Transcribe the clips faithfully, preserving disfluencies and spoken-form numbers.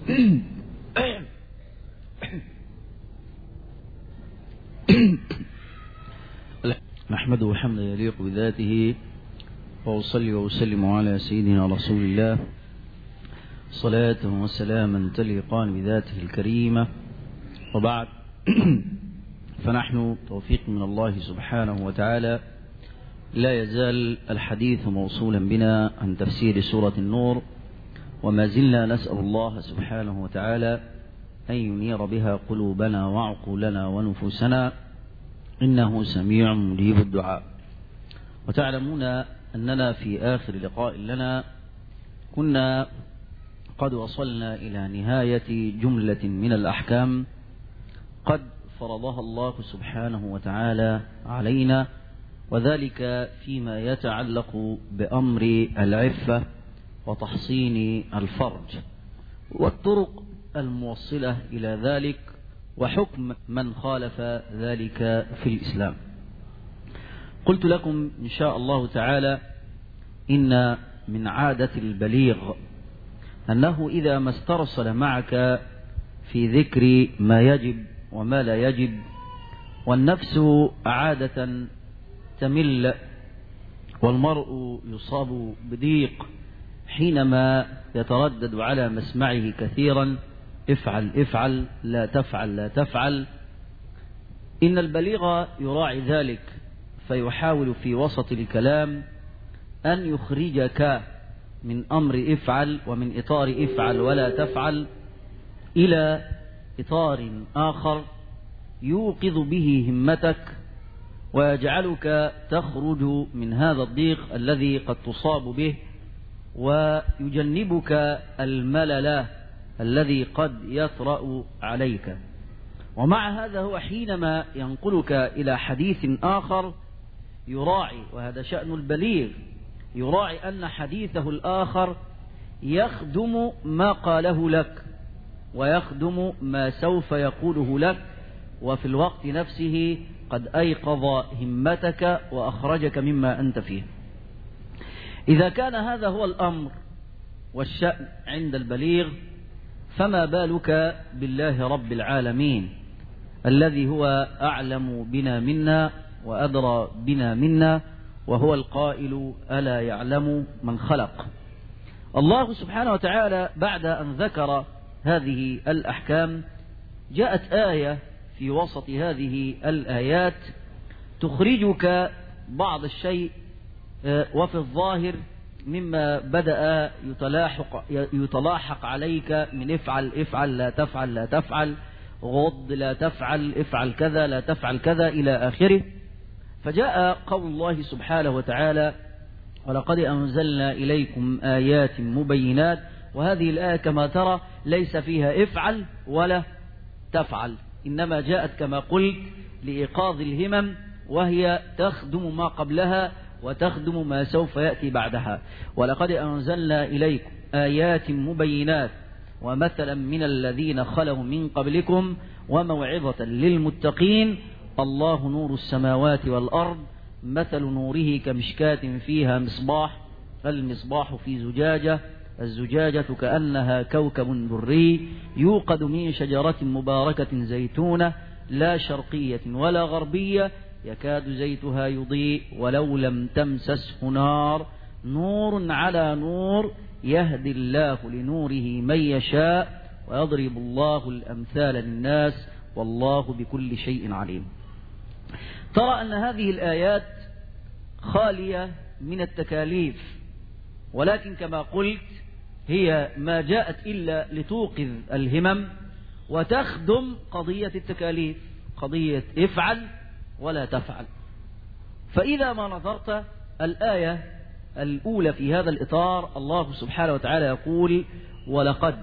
نحمده حمدا يليق بذاته، وأصلي وأسلم على سيدنا رسول الله صلاة وسلاما تليقان بذاته الكريمة، وبعد. فنحن توفيق من الله سبحانه وتعالى لا يزال الحديث موصولا بنا عن تفسير سورة النور، وما زلنا نسأل الله سبحانه وتعالى أن ينير بها قلوبنا وعقولنا ونفوسنا، إنه سميع مجيب الدعاء. وتعلمون أننا في آخر لقاء لنا كنا قد وصلنا إلى نهاية جملة من الأحكام قد فرضها الله سبحانه وتعالى علينا، وذلك فيما يتعلق بأمر العفة وتحصين الفرج والطرق الموصلة إلى ذلك، وحكم من خالف ذلك في الإسلام. قلت لكم إن شاء الله تعالى إن من عادة البليغ أنه إذا ما استرسل معك في ذكر ما يجب وما لا يجب، والنفس عادة تمل والمرء يصاب بضيق حينما يتردد على مسمعه كثيرا: افعل افعل، لا تفعل لا تفعل. إن البليغ يراعي ذلك، فيحاول في وسط الكلام أن يخرجك من أمر افعل ومن إطار افعل ولا تفعل إلى إطار آخر يوقظ به همتك ويجعلك تخرج من هذا الضيق الذي قد تصاب به، ويجنبك الملل الذي قد يطرأ عليك. ومع هذا هو حينما ينقلك إلى حديث آخر يراعي، وهذا شأن البليغ، يراعي أن حديثه الآخر يخدم ما قاله لك ويخدم ما سوف يقوله لك، وفي الوقت نفسه قد أيقظ همتك وأخرجك مما أنت فيه. إذا كان هذا هو الأمر والشأن عند البليغ، فما بالك بالله رب العالمين الذي هو أعلم بنا منا وأدرى بنا منا، وهو القائل: ألا يعلم من خلق. الله سبحانه وتعالى بعد أن ذكر هذه الأحكام جاءت آية في وسط هذه الآيات تخرجك بعض الشيء وفي الظاهر مما بدأ يتلاحق, يتلاحق عليك من افعل افعل لا تفعل لا تفعل، غض لا تفعل، افعل كذا لا تفعل كذا إلى آخره. فجاء قول الله سبحانه وتعالى: ولقد أنزلنا إليكم آيات مبينات. وهذه الآية كما ترى ليس فيها افعل ولا تفعل، إنما جاءت كما قلت لإيقاظ الهمم، وهي تخدم ما قبلها وتخدم ما سوف يأتي بعدها. ولقد أنزلنا إليكم آيات مبينات ومثلا من الذين خلوا من قبلكم وموعظة للمتقين. الله نور السماوات والأرض، مثل نوره كمشكاة فيها مصباح، المصباح في زجاجة، الزجاجة كأنها كوكب دري يوقد من شجرة مباركة زيتونة لا شرقية ولا غربية يكاد زيتها يضيء ولو لم تمسسه نار، نور على نور يهدي الله لنوره من يشاء ويضرب الله الأمثال للناس والله بكل شيء عليم. ترى أن هذه الآيات خالية من التكاليف، ولكن كما قلت هي ما جاءت إلا لتوقظ الهمم وتخدم قضية التكاليف، قضية افعل ولا تفعل. فإذا ما نظرت الآية الأولى في هذا الإطار، الله سبحانه وتعالى يقول: ولقد،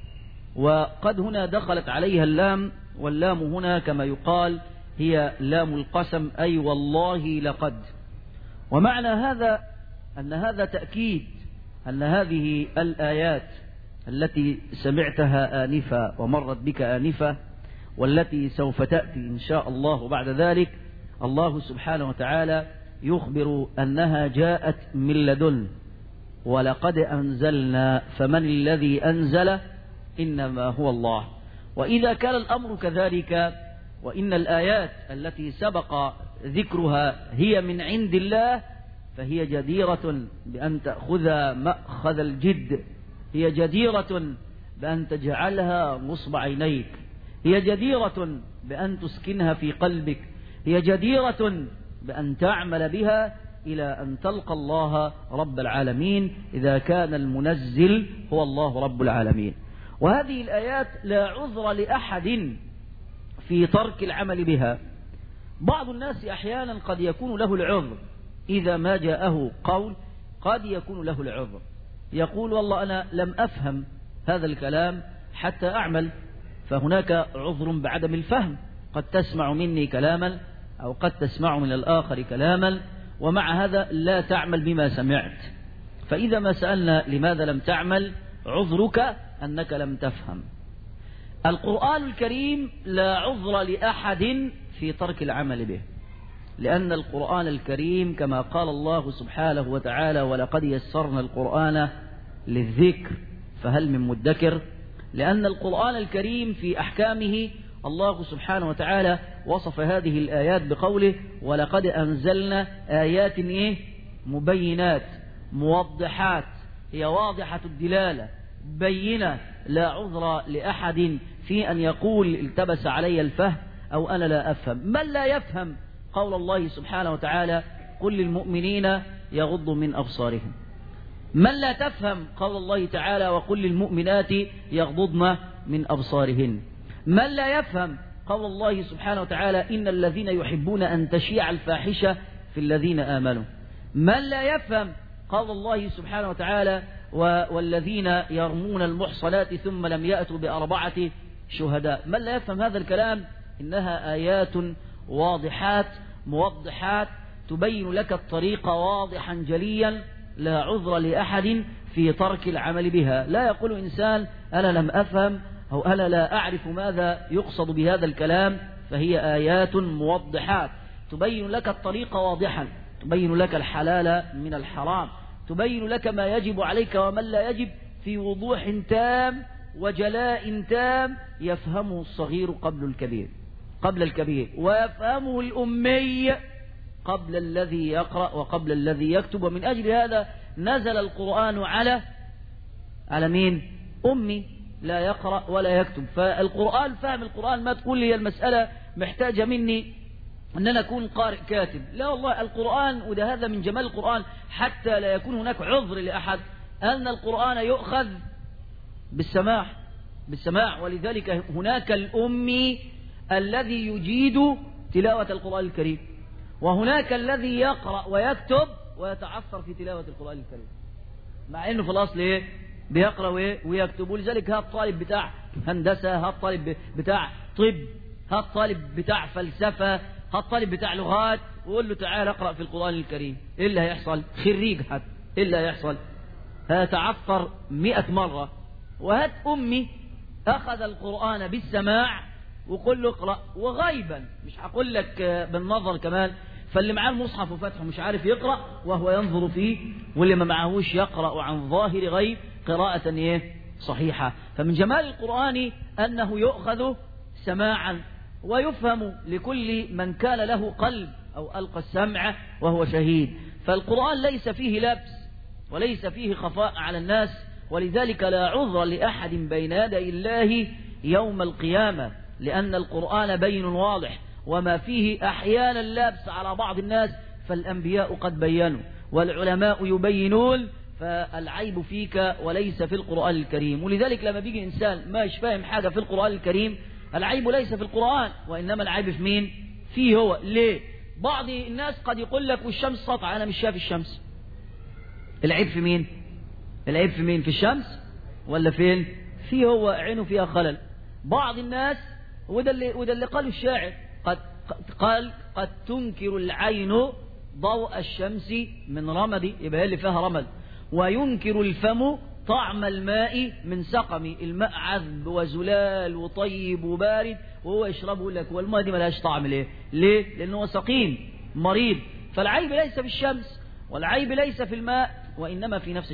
وقد هنا دخلت عليها اللام، واللام هنا كما يقال هي لام القسم، أي والله لقد. ومعنى هذا أن هذا تأكيد أن هذه الآيات التي سمعتها آنفة ومرت بك آنفة والتي سوف تأتي إن شاء الله بعد ذلك، الله سبحانه وتعالى يخبر أنها جاءت من لدن. ولقد أنزلنا، فمن الذي أنزل؟ إنما هو الله. وإذا كان الأمر كذلك وإن الآيات التي سبق ذكرها هي من عند الله فهي جديرة بأن تأخذ مأخذ الجد، هي جديرة بأن تجعلها نصب عينيك، هي جديرة بأن تسكنها في قلبك، هي جديرة بأن تعمل بها إلى أن تلقى الله رب العالمين إذا كان المنزل هو الله رب العالمين. وهذه الآيات لا عذر لأحد في ترك العمل بها. بعض الناس أحيانا قد يكون له العذر إذا ما جاءه قول، قد يكون له العذر يقول والله أنا لم أفهم هذا الكلام حتى أعمل، فهناك عذر بعدم الفهم، قد تسمع مني كلاما أو قد تسمع من الآخر كلاما ومع هذا لا تعمل بما سمعت. فإذا ما سألنا لماذا لم تعمل، عذرك أنك لم تفهم. القرآن الكريم لا عذر لأحد في ترك العمل به، لأن القرآن الكريم كما قال الله سبحانه وتعالى ولقد يسرنا القرآن للذكر فهل من مدكر. لأن القرآن الكريم في أحكامه الله سبحانه وتعالى وصف هذه الآيات بقوله ولقد أنزلنا آيات إيه؟ مبينات موضحات، هي واضحة الدلالة بينة، لا عذر لأحد في أن يقول التبس علي الفهم أو أنا لا أفهم. من لا يفهم قول الله سبحانه وتعالى قل للمؤمنين يغضوا من أبصارهم، من لا تفهم قول الله تعالى وقل للمؤمنات يغضضن من أبصارهن، من لا يفهم قول الله سبحانه وتعالى إن الذين يحبون أن تشيع الفاحشة في الذين آمنوا، من لا يفهم قول الله سبحانه وتعالى والذين يرمون المحصنات ثم لم يأتوا بأربعة شهداء، من لا يفهم هذا الكلام. إنها آيات واضحات موضحات تبين لك الطريق واضحا جليا، لا عذر لأحد في ترك العمل بها. لا يقول إنسان أنا لم أفهم أو أنا لا أعرف ماذا يقصد بهذا الكلام، فهي آيات موضحات تبين لك الطريق واضحا، تبين لك الحلال من الحرام، تبين لك ما يجب عليك ومن لا يجب في وضوح تام وجلاء تام يفهمه الصغير قبل الكبير قبل الكبير ويفهمه الأمي قبل الذي يقرأ وقبل الذي يكتب. ومن أجل هذا نزل القرآن على على مين؟ أمي لا يقرأ ولا يكتب. فالقرآن فهم القرآن ما تقول لي المسألة محتاجة مني أن أنا أكون قارئ كاتب، لا والله القرآن، وده هذا من جمال القرآن حتى لا يكون هناك عذر لأحد، أن القرآن يؤخذ بالسماع بالسماع ولذلك هناك الأمي الذي يجيد تلاوة القرآن الكريم، وهناك الذي يقرأ ويكتب ويتعثر في تلاوة القرآن الكريم، مع أنه في الأصل إيه؟ بيقرأ ويكتب. ولذلك ها الطالب بتاع هندسة، ها الطالب بتاع طب، ها الطالب بتاع فلسفة، ها الطالب بتاع لغات، وقول له تعال اقرأ في القرآن الكريم، إيه اللي هيحصل؟ خريج حد، إيه اللي هيحصل؟ هيتعثر مئة مرة. وهات أمي أخذ القرآن بالسماع وقل له اقرأ وغيبا، مش هقول لك بالنظر كمان، فاللي معاه المصحف وفتحه مش عارف يقرأ وهو ينظر فيه، واللي ما معهوش يقرأ عن ظاهر غيب قراءة ايه صحيحة. فمن جمال القرآن أنه يؤخذ سماعا ويفهم لكل من كان له قلب أو ألقى السمع وهو شهيد. فالقرآن ليس فيه لبس وليس فيه خفاء على الناس، ولذلك لا عذر لأحد بين يدي الله يوم القيامة، لأن القرآن بين واضح، وما فيه أحيانا لابس على بعض الناس فالأنبياء قد بينوا والعلماء يبينون، فالعيب فيك وليس في القرآن الكريم. ولذلك لما بيجي إنسان ما يفهم حاجة في القرآن الكريم، العيب ليس في القرآن وإنما العيب في مين؟ فيه هو. ليه؟ بعض الناس قد يقول لك والشمس سطع، أنا مش شايف الشمس. العيب في مين؟ العيب في مين؟ في الشمس ولا فين؟ فيه هو، عينه فيها خلل. بعض الناس، وده اللي, وده اللي قاله الشاعر، قد قال قد تنكر العين ضوء الشمس من رمد، يبقى اللي فيها رمد، وينكر الفم طعم الماء من سقم. الماء عذب وزلال وطيب وبارد وهو يشربه لك، والماء دي ملهاش طعم. ليه؟ ليه؟ لأنه هو سقيم مريض. فالعيب ليس في الشمس والعيب ليس في الماء وإنما في نفس الشخص.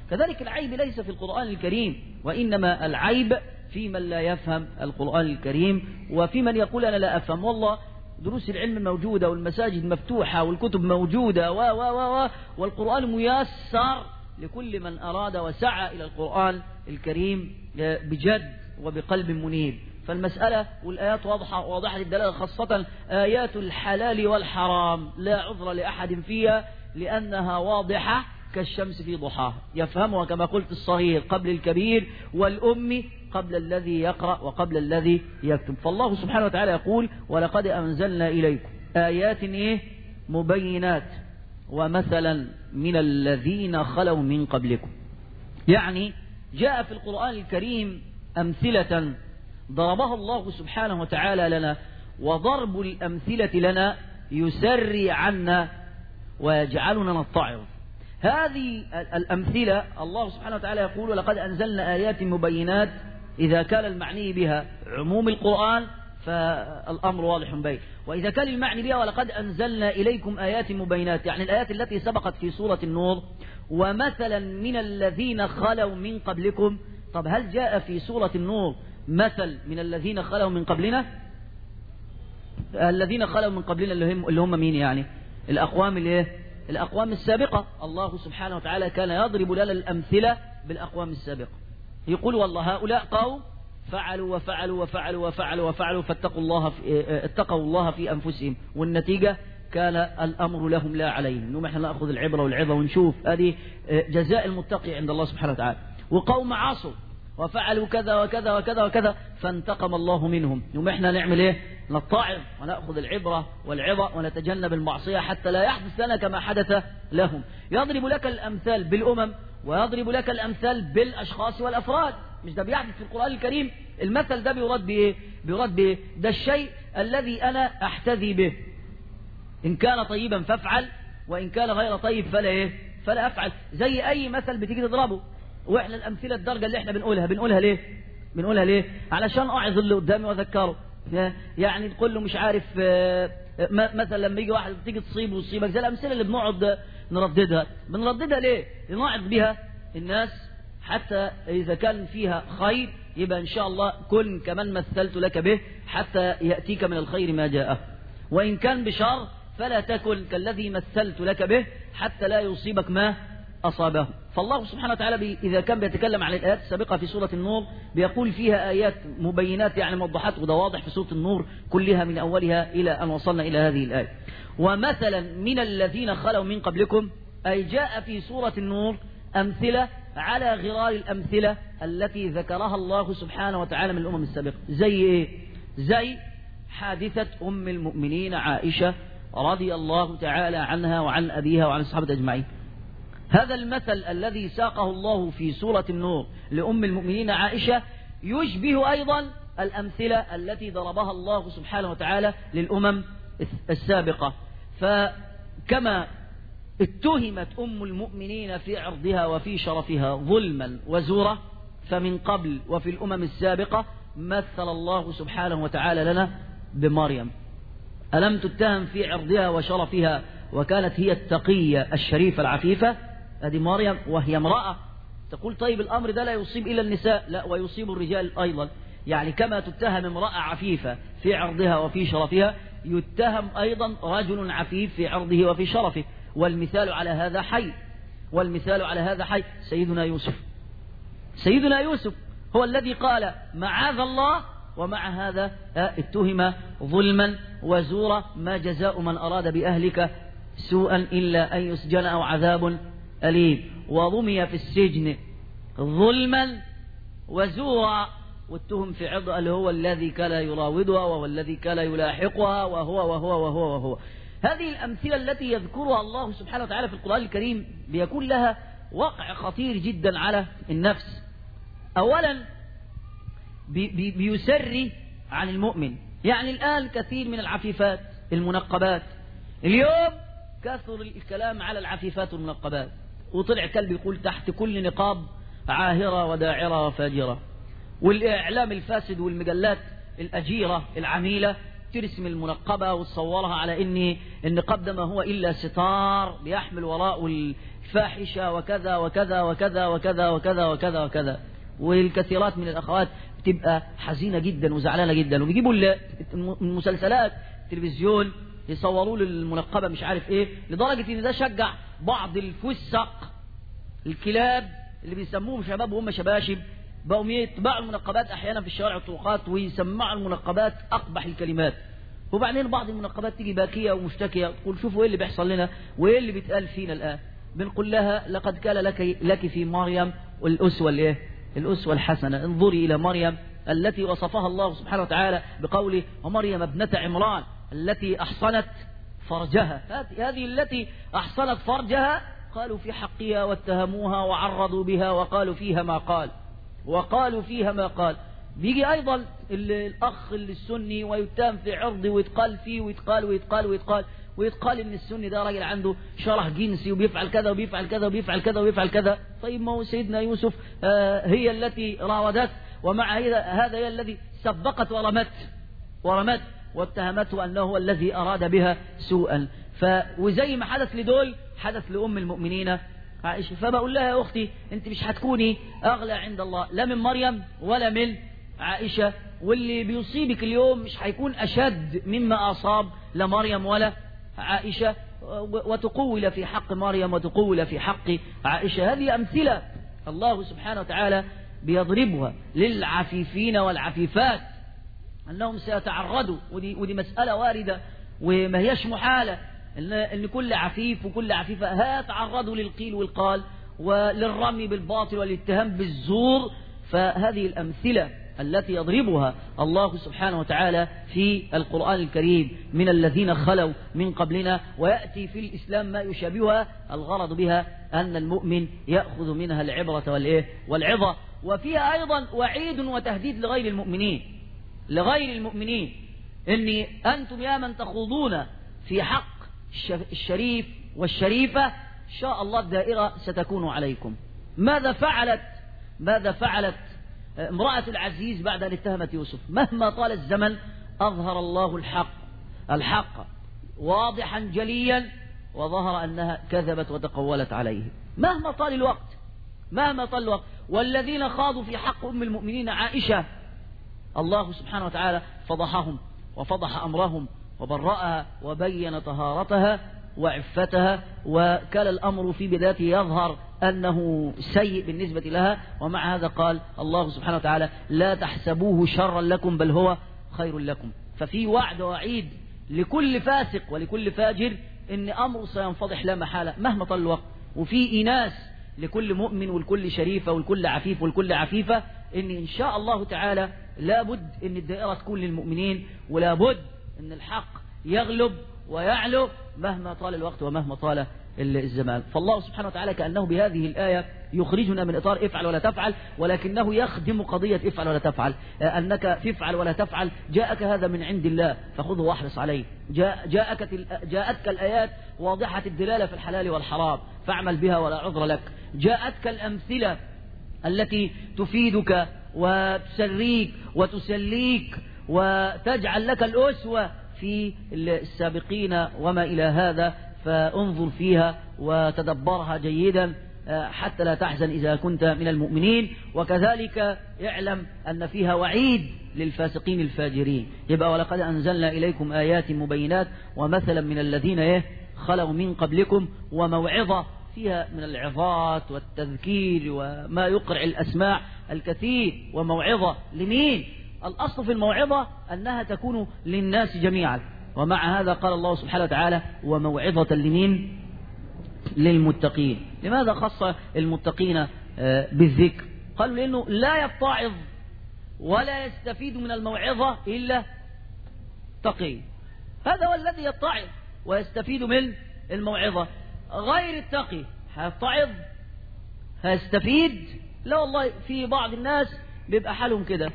كذلك العيب ليس في القرآن الكريم، وإنما العيب في من لا يفهم القرآن الكريم، وفي من يقول أنا لا أفهم. والله دروس العلم موجودة والمساجد مفتوحة والكتب موجودة و و و والقرآن ميسر لكل من أراد وسعى إلى القرآن الكريم بجد وبقلب منيب. فالمسألة والآيات واضحة واضحة الدلالة، خاصة آيات الحلال والحرام لا عذر لأحد فيها، لأنها واضحة كالشمس في ضحاها، يفهمها كما قلت الصغير قبل الكبير، والأم قبل الذي يقرأ وقبل الذي يكتب. فالله سبحانه وتعالى يقول ولقد أنزلنا إليكم آيات إيه؟ مبينات ومثلا من الذين خلوا من قبلكم. يعني جاء في القرآن الكريم أمثلة ضربها الله سبحانه وتعالى لنا، وضرب الأمثلة لنا يسري عنا ويجعلنا نتعظ. هذه الأمثلة الله سبحانه وتعالى يقول ولقد أنزلنا آيات مبينات، إذا كان المعني بها عموم القرآن فالأمر واضح بين، وإذا كان المعني بها ولقد أنزلنا إليكم آيات مبينات يعني الآيات التي سبقت في سورة النور، ومثلا من الذين خلوا من قبلكم. طب هل جاء في سورة النور مثل من الذين خلوا من قبلنا؟ الذين خلوا من قبلنا اللي هم, اللي هم مين يعني؟ الأقوام اللي الأقوام السابقة. الله سبحانه وتعالى كان يضرب لنا الأمثلة بالأقوام السابقة، يقول والله هؤلاء قوم فعلوا وفعلوا وفعلوا وفعلوا وفعلوا فاتقوا الله في اتقوا الله في أنفسهم، والنتيجة كان الأمر لهم لا عليهم، إنهم احنا نأخذ العبرة والعظة ونشوف هذه جزاء المتقي عند الله سبحانه وتعالى. وقوم عاصوا وفعلوا كذا وكذا وكذا وكذا فانتقم الله منهم، إنهم احنا نعمل ايه؟ نتعظ ونأخذ العبرة والعظة ونتجنب المعصية حتى لا يحدث لنا كما حدث لهم. يضرب لك الأمثال بالأمم ويضرب لك الأمثال بالأشخاص والأفراد. مش ده بيحدث في القرآن الكريم؟ المثل ده بيراد بإيه؟ بيراد بإيه؟ ده الشيء الذي أنا أحتذي به، إن كان طيبا فافعل وإن كان غير طيب فلا إيه؟ فلا أفعل. زي أي مثل بتيجي تضربه. وإحنا الأمثلة الدرجة اللي إحنا بنقولها بنقولها ليه؟ بنقولها ليه؟ علشان أعظ اللي قدامي وأذكره. يعني تقول له مش عارف مثلا لما يجي واحد تيجي تصيبه وتصيبك، زي الأمثلة اللي بنقعد نرددها. بنرددها ليه؟ لنعظ بها الناس، حتى إذا كان فيها خير يبقى إن شاء الله كن كمن مثلت لك به حتى يأتيك من الخير ما جاءه، وإن كان بشر فلا تكن كالذي مثلت لك به حتى لا يصيبك ما أصابه. فالله سبحانه وتعالى إذا كان بيتكلم عن الآيات السابقة في سورة النور بيقول فيها آيات مبينات يعني موضحات، وده واضح في سورة النور كلها من أولها إلى أن وصلنا إلى هذه الآية. ومثلا من الذين خلوا من قبلكم، أي جاء في سورة النور أمثلة على غرار الأمثلة التي ذكرها الله سبحانه وتعالى من الأمم السابقة. زي إيه؟ زي حادثة أم المؤمنين عائشة رضي الله تعالى عنها وعن أبيها وعن الصحابة أجمعين. هذا المثل الذي ساقه الله في سورة النور لأم المؤمنين عائشة يشبه أيضا الأمثلة التي ضربها الله سبحانه وتعالى للأمم السابقة. فكما اتهمت أم المؤمنين في عرضها وفي شرفها ظلما وزورا، فمن قبل وفي الأمم السابقة مثل الله سبحانه وتعالى لنا بمريم. ألم تتهم في عرضها وشرفها وكانت هي التقية الشريفة العفيفة؟ هذه مريم وهي امرأة. تقول طيب الأمر ده لا يصيب إلا النساء؟ لا، ويصيب الرجال أيضا. يعني كما تتهم امرأة عفيفة في عرضها وفي شرفها يتهم أيضا رجل عفيف في عرضه وفي شرفه. والمثال على هذا حي، والمثال على هذا حي سيدنا يوسف. سيدنا يوسف هو الذي قال معاذ الله، ومع هذا اتهم ظلما وزورا. ما جزاء من أراد بأهلك سوءا إلا أن يسجن أو عذاب أليم. ورمي في السجن ظلما وزورا، واتهم في عرضه اللي هو الذي كان يراودها وهو الذي كان يلاحقها وهو وهو وهو وهو. هذه الأمثلة التي يذكرها الله سبحانه وتعالى في القرآن الكريم بيكون لها وقع خطير جدا على النفس. أولا بي بي بيسري عن المؤمن. يعني الآن كثير من العفيفات المنقبات، اليوم كثر الكلام على العفيفات المنقبات، وطلع كلب يقول تحت كل نقاب عاهرة وداعرة وفاجرة. والإعلام الفاسد والمجلات الأجيرة العميلة ترسم المنقبة وتصورها على ان النقاب ده ما هو الا ستار بيحمل وراءه الفاحشة وكذا وكذا وكذا وكذا وكذا وكذا وكذا. والكثيرات من الاخوات بتبقى حزينة جدا وزعلانة جدا، وبيجيبوا المسلسلات التلفزيون يصوروا للمنقبة مش عارف ايه، لدرجة ان ده شجع بعض الفسق الكلاب اللي بيسموهم شباب وهم شباشب بقوا يتبعوا المنقبات احيانا في الشوارع والطرقات ويسمعوا المنقبات اقبح الكلمات. وبعدين بعض المنقبات تيجي باكيه ومشتكيه تقول شوفوا ايه اللي بيحصل لنا وايه اللي بيتقال فينا الان. بنقول لها لقد كان لك لك في مريم الاسوه الايه؟ الاسوه الحسنه. انظري الى مريم التي وصفها الله سبحانه وتعالى بقوله ومريم ابنه عمران التي احصنت فرجها. هذه التي احصنت فرجها قالوا في حقها واتهموها وعرضوا بها وقالوا فيها ما قال وقالوا فيها ما قال. بيجي ايضا الاخ السني ويتهم في عرضه ويتقال فيه ويتقال ويتقال ويتقال ويتقال ان السني ده راجل عنده شرح جنسي وبيفعل كذا وبيفعل كذا وبيفعل كذا وبيفعل كذا. طيب ما هو سيدنا يوسف آه هي التي راودته، ومع هذا هي الذي سبقت ورمت ورمت واتهمته انه هو الذي اراد بها سوءا. ف وزي ما حدث لدول حدث لام المؤمنين عائشة. فبقول لها يا أختي أنت مش هتكوني أغلى عند الله لا من مريم ولا من عائشة، واللي بيصيبك اليوم مش هيكون أشد مما أصاب لا مريم ولا عائشة، وتقول في حق مريم وتقول في حق عائشة. هذه أمثلة الله سبحانه وتعالى بيضربها للعفيفين والعفيفات أنهم سيتعرضوا، ودي, ودي مسألة واردة وما هيش محالة ان كل عفيف وكل عفيفة هيتعرضوا للقيل والقال وللرمي بالباطل والاتهام بالزور. فهذه الأمثلة التي يضربها الله سبحانه وتعالى في القرآن الكريم من الذين خلوا من قبلنا، ويأتي في الإسلام ما يشابهها. الغرض بها أن المؤمن يأخذ منها العبرة والإيه والعظة. وفيها أيضا وعيد وتهديد لغير المؤمنين لغير المؤمنين إن أنتم يا من تخوضون في حق الشريف والشريفة إن شاء الله الدائرة ستكون عليكم. ماذا فعلت ماذا فعلت امرأة العزيز بعد أن اتهمت يوسف؟ مهما طال الزمن أظهر الله الحق الحق واضحا جليا، وظهر أنها كذبت وتقولت عليه مهما طال الوقت مهما طال الوقت. والذين خاضوا في حق أم المؤمنين عائشة الله سبحانه وتعالى فضحهم وفضح أمرهم وبرأها وبين طهارتها وعفتها، وكان الأمر في بدايته يظهر أنه سيء بالنسبة لها. ومع هذا قال الله سبحانه وتعالى لا تحسبوه شرا لكم بل هو خير لكم. ففي وعد وعيد لكل فاسق ولكل فاجر إن أمره سينفضح لا محالة مهما طال الوقت. وفي إناس لكل مؤمن ولكل شريفة ولكل عفيف ولكل عفيفة إن إن شاء الله تعالى لابد إن الدائرة تكون للمؤمنين، ولابد إن الحق يغلب ويعلو مهما طال الوقت ومهما طال الزمان. فالله سبحانه وتعالى كأنه بهذه الآية يخرجنا من إطار افعل ولا تفعل، ولكنه يخدم قضية افعل ولا تفعل. أنك تفعل ولا تفعل جاءك هذا من عند الله فخذه واحرص عليه. جاء جاءك جاءتك الآيات واضحة الدلالة في الحلال والحرام فاعمل بها ولا عذر لك. جاءتك الأمثلة التي تفيدك وتسريك وتسليك وتجعل لك الأسوة في السابقين وما إلى هذا، فانظر فيها وتدبرها جيدا حتى لا تحزن إذا كنت من المؤمنين. وكذلك اعلم أن فيها وعيد للفاسقين الفاجرين. يبقى ولقد أنزلنا إليكم آيات مبينات ومثلا من الذين إيه خلوا من قبلكم وموعظة. فيها من العظات والتذكير وما يقرع الأسماع الكثير. وموعظة لمين؟ الأصل في الموعظة أنها تكون للناس جميعا. ومع هذا قال الله سبحانه وتعالى وموعظة لمين؟ للمتقين. لماذا خص المتقين بالذكر؟ قالوا لأنه لا يتعظ ولا يستفيد من الموعظة إلا تقي. هذا هو الذي يتعظ ويستفيد من الموعظة. غير التقي هيتعظ هيستفيد؟ لا والله. في بعض الناس بيبقى حالهم كده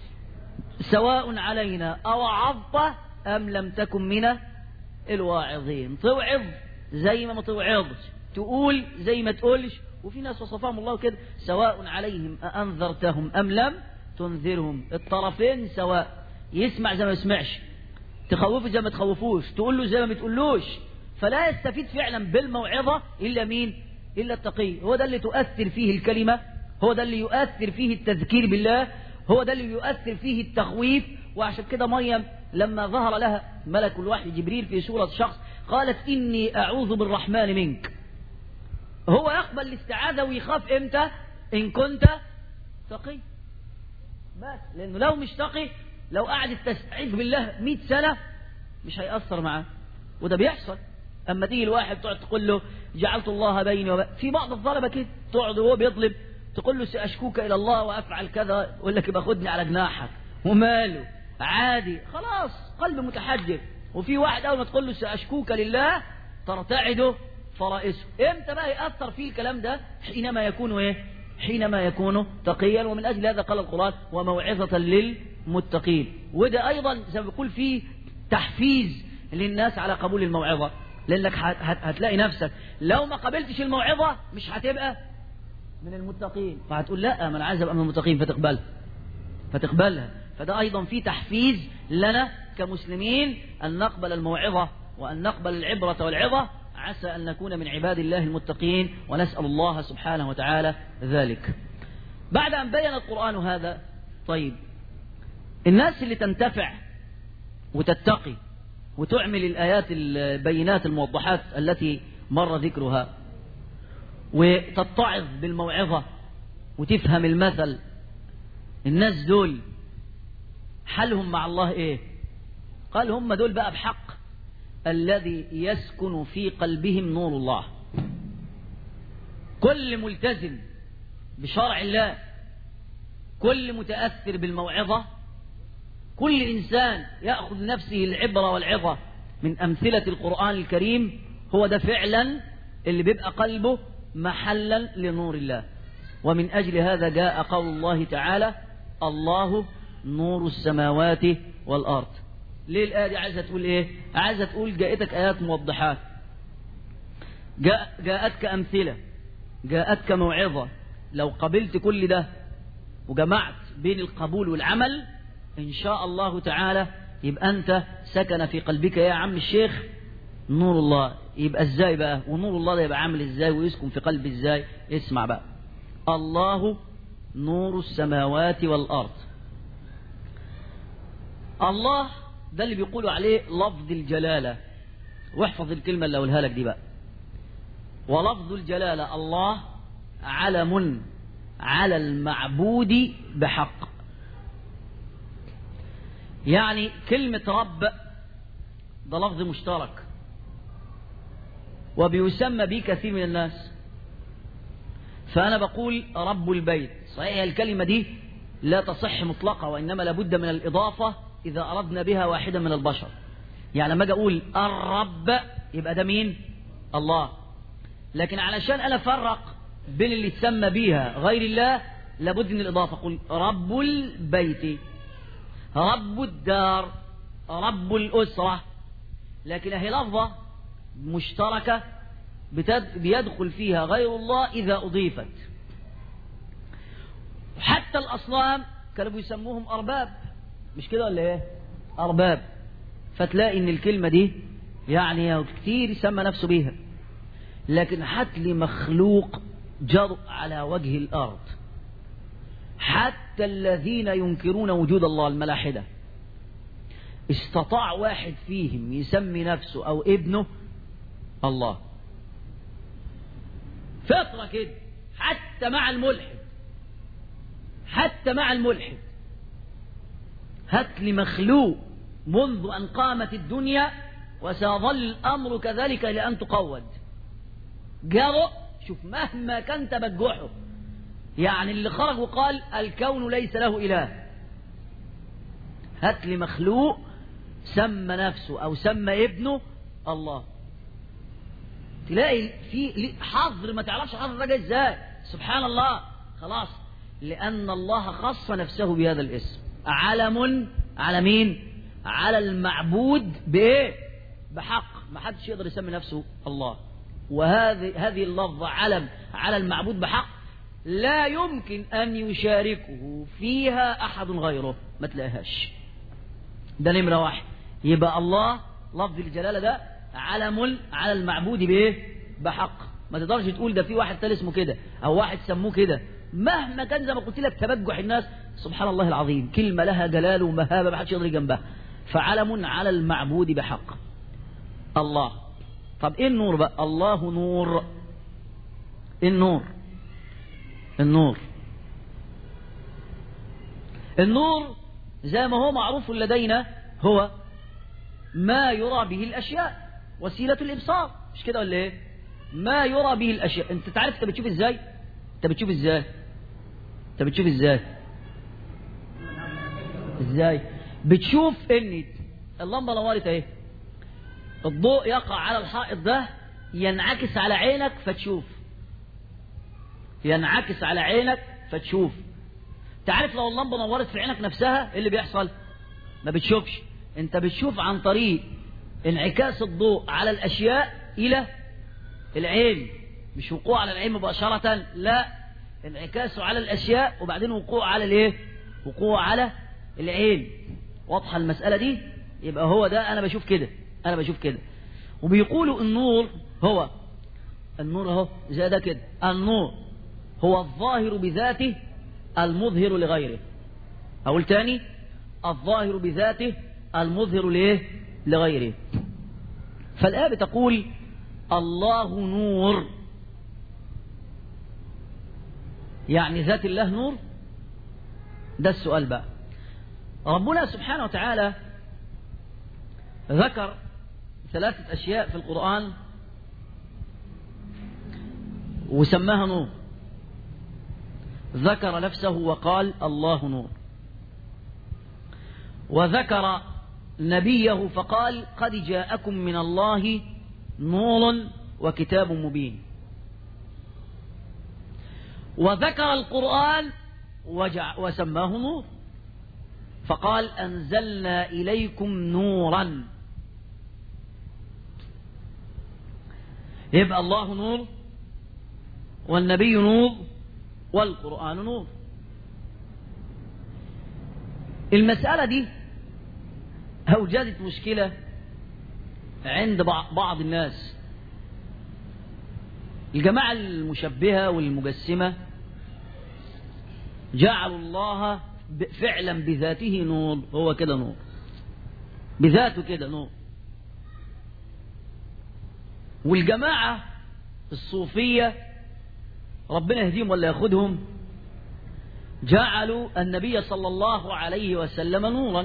سواء علينا أوعظت أم لم تكن من الواعظين. توعظ زي ما ما توعظش، تقول زي ما تقولش. وفي ناس وصفهم الله كده سواء عليهم أأنذرتهم أم لم تنذرهم. الطرفين سواء، يسمع زي ما يسمعش، تخوفه زي ما تخوفوش، تقول له زي ما بتقولوش. فلا يستفيد فعلا بالموعظة إلا مين؟ إلا التقي. هو ده اللي تؤثر فيه الكلمة، هو ده اللي يؤثر فيه التذكير بالله، هو ده اللي يؤثر فيه التخويف. وعشان كده مريم لما ظهر لها ملك الوحي جبريل في صورة شخص قالت إني أعوذ بالرحمن منك. هو يقبل الاستعاذة ويخاف إمتى؟ إن كنت تقي بس. لأنه لو مش تقي، لو قعد تستعيذ بالله مئة سنة مش هيأثر معاه. وده بيحصل. أما تيجي الواحد تقعد تقول له جعلت الله بيني وبين، في بعض الطلبة كده تقعد وهو بيطلب تقول له سأشكوك إلى الله وأفعل كذا، يقول لك يبقى خدني على جناحك، وماله عادي خلاص، قلب متحجر. وفي واحد أول ما تقول له سأشكوك لله ترتعده فرائسه. إمتى بقى يأثر فيه الكلام ده؟ حينما يكون إيه؟ حينما يكون تقيا. ومن أجل هذا قال القرآن وموعظة للمتقين. وده أيضا زي ما بيقول فيه تحفيز للناس على قبول الموعظة، لأنك هتلاقي نفسك لو ما قبلتش الموعظة مش هتبقى من المتقين، فهتقول لا ما أنا عايز أبقى من المتقين، فتقبلها فتقبلها. فده أيضا فيه تحفيز لنا كمسلمين أن نقبل الموعظة وأن نقبل العبرة والعظة، عسى أن نكون من عباد الله المتقين، ونسأل الله سبحانه وتعالى ذلك. بعد أن بين القرآن هذا، طيب الناس اللي تنتفع وتتقي وتعمل الآيات البينات الموضحات التي مر ذكرها وتتعظ بالموعظة وتفهم المثل، الناس دول حالهم مع الله إيه؟ قال هم دول بقى بحق الذي يسكن في قلبهم نور الله. كل ملتزم بشرع الله، كل متأثر بالموعظة، كل إنسان يأخذ نفسه العبرة والعظة من أمثلة القرآن الكريم، هو ده فعلا اللي بيبقى قلبه محلا لنور الله. ومن أجل هذا جاء قول الله تعالى الله نور السماوات والأرض. ليه الآية دي عايزة تقول إيه؟ عايزة تقول جاءتك آيات موضحات، جاء جاءتك أمثلة، جاءتك موعظة. لو قبلت كل ده وجمعت بين القبول والعمل إن شاء الله تعالى يبقى أنت سكن في قلبك يا عم الشيخ نور الله. يبقى إزاي بقى؟ ونور الله ده يبقى عامل إزاي ويسكن في قلبي إزاي؟ اسمع بقى. الله نور السماوات والأرض. الله ده اللي بيقولوا عليه لفظ الجلالة، واحفظ الكلمة اللي أقولها لك دي بقى. ولفظ الجلالة الله علم على المعبود بحق. يعني كلمة رب ده لفظ مشترك وبيسمى به كثير من الناس. فأنا بقول رب البيت، صحيح الكلمة دي لا تصح مطلقة، وإنما لابد من الإضافة إذا أردنا بها واحدا من البشر. يعني لما أجي أقول الرب يبقى ده مين؟ الله. لكن علشان أنا أفرق بين اللي تسمى بيها غير الله لابد من الإضافة. أقول رب البيت، رب الدار، رب الأسرة. لكن هي لفظة مشتركة بيدخل فيها غير الله إذا أضيفت. حتى الأصنام كانوا بيسموهم أرباب، مش كده ولا إيه؟ أرباب. فتلاقي إن الكلمة دي يعني كتير يسمى نفسه بيها. لكن حتى لمخلوق جرء على وجه الأرض، حتى الذين ينكرون وجود الله الملاحدة، استطاع واحد فيهم يسمي نفسه أو ابنه الله. فطرة كده. حتى مع الملحد، حتى مع الملحد هات لي مخلوق منذ أن قامت الدنيا وسيظل الأمر كذلك إلى أن تقود جرؤ. شوف مهما كان تبجحه، يعني اللي خرج وقال الكون ليس له إله، هات لي مخلوق سمى نفسه أو سمى ابنه الله، تلاقي في حظر ما تعرفش حظر ده جاي ازاي. سبحان الله. خلاص، لأن الله خص نفسه بهذا الاسم. علم على مين؟ على المعبود بإيه؟ بحق. ما حدش يقدر يسمي نفسه الله. وهذه هذه اللفظة علم على المعبود بحق لا يمكن أن يشاركه فيها أحد غيره، ما تلاقيهاش. ده نمرة واحد. يبقى الله لفظ الجلالة ده علم على المعبود بايه؟ بحق. ما تقدرش تقول ده في واحد تاني اسمه كده او واحد سموه كده، مهما كان زي ما قلت لك تبجح الناس. سبحان الله العظيم، كلمة لها جلال ومهابة ما حدش يقدر جنبها. فعلم على المعبود بحق الله. طب ايه النور بقى؟ الله نور. ايه النور؟ النور النور زي ما هو معروف لدينا هو ما يرى به الاشياء، وسيلة الابصار، مش كده ولا ايه؟ ما يرى به الاشياء. انت تعرف انت بتشوف ازاي؟ انت بتشوف ازاي؟ انت بتشوف ازاي؟ ازاي؟ بتشوف ان اللمبة نورت اهي، الضوء يقع على الحائط ده ينعكس على عينك فتشوف، ينعكس على عينك فتشوف. تعرف لو اللمبة نورت في عينك نفسها ايه اللي بيحصل؟ ما بتشوفش. انت بتشوف عن طريق انعكاس الضوء على الاشياء الى العين، مش وقوع على العين مباشرة، لا، انعكاسه على الاشياء وبعدين وقوع على الايه؟ وقوع على العين. واضحة المسألة دي؟ يبقى هو ده انا بشوف كده، انا بشوف كده. وبيقولوا النور هو النور اهو زي ده كده، النور هو الظاهر بذاته المظهر لغيره. اقول تاني، الظاهر بذاته المظهر ليه؟ لغيره. فالآية بتقول الله نور، يعني ذات الله نور؟ ده السؤال بقى. ربنا سبحانه وتعالى ذكر ثلاثة أشياء في القرآن وسماها نور. ذكر نفسه وقال الله نور، وذكر نبيه فقال قد جاءكم من الله نور وكتاب مبين، وذكر القرآن وجع وسماه نور فقال أنزلنا إليكم نورا. يبقى الله نور والنبي نور والقرآن نور. المسألة دي أوجدت مشكلة عند بعض الناس، الجماعة المشبهة والمجسمة جعلوا الله فعلا بذاته نور، هو كده نور بذاته كده نور. والجماعة الصوفية ربنا يهديهم ولا ياخدهم جعلوا النبي صلى الله عليه وسلم نورا،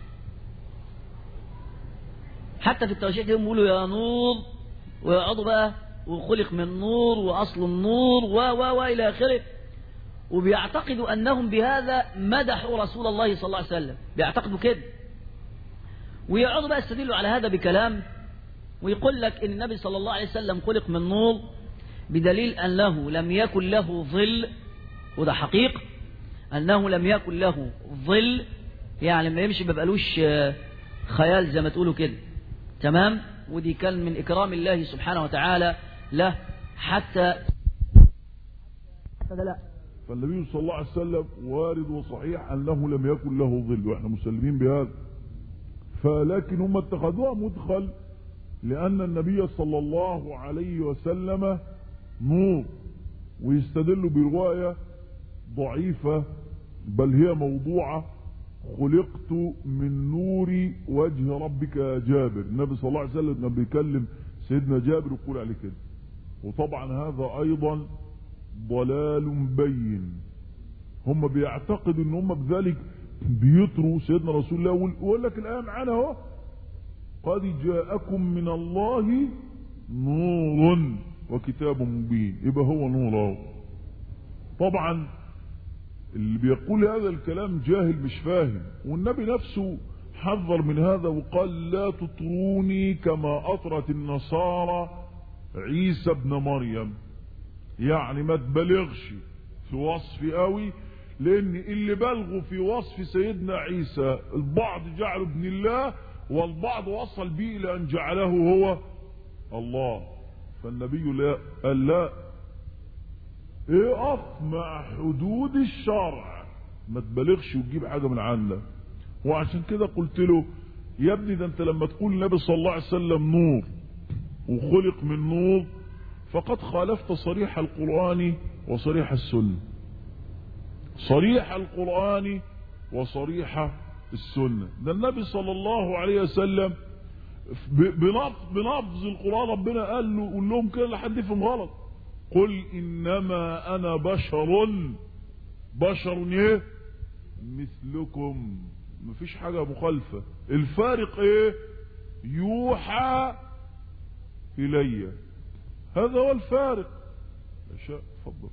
حتى في التوشيح يقولوا يا نور، ويقعدوا بقى وخلق من نور وأصل النور و و و إلى آخره، وبيعتقدوا أنهم بهذا مدحوا رسول الله صلى الله عليه وسلم، بيعتقدوا كده. ويقعدوا بقى يستدلوا على هذا بكلام، ويقول لك إن النبي صلى الله عليه وسلم خلق من نور بدليل أنه لم يكن له ظل، وده حقيق أنه لم يكن له ظل، يعني ما يمشي ما بقالوش خيال زي ما تقولوا كده، تمام. ودي كان من إكرام الله سبحانه وتعالى له حتى حتى لا. فالنبي صلى الله عليه وسلم وارد وصحيح أنه لم يكن له ظل، وإحنا مسلمين بهذا. فلكن هم اتخذوها مدخل لأن النبي صلى الله عليه وسلم نور، ويستدلوا برواية ضعيفة بل هي موضوعة، خلقت من نور وجه ربك يا جابر. النبي صلى الله عليه وسلم كان بيكلم سيدنا جابر ويقول عليه كده. وطبعا هذا أيضا ضلال بين. هم بيعتقدوا ان هم بذلك بيطروا سيدنا رسول الله، ويقول لك الآية معانا اهو قد جاءكم من الله نور وكتاب مبين، يبقى هو نور اهو. طبعا اللي بيقول هذا الكلام جاهل مش فاهم، والنبي نفسه حذر من هذا وقال لا تطروني كما أطرت النصارى عيسى ابن مريم، يعني ما تبالغش في وصف قوي، لان اللي بلغوا في وصف سيدنا عيسى البعض جعله ابن الله، والبعض وصل به الى ان جعله هو الله. فالنبي لا قال لا، اقف مع حدود الشرع، ما تبالغش وتجيب حاجه من عندك. وعشان كده قلت له يا ابني ده انت لما تقول النبي صلى الله عليه وسلم نور وخلق من نور فقد خالفت صريح القرآن وصريح السنة. صريح القرآن وصريح السنة. ده النبي صلى الله عليه وسلم بنفظ القرآن ربنا قال له قول لهم كده لحد يفهم غلط، قل إنما أنا بشر بشر ايه مثلكم، مفيش حاجة مخالفة. الفارق ايه؟ يوحى إلي، هذا هو الفارق. أشياء تفضل.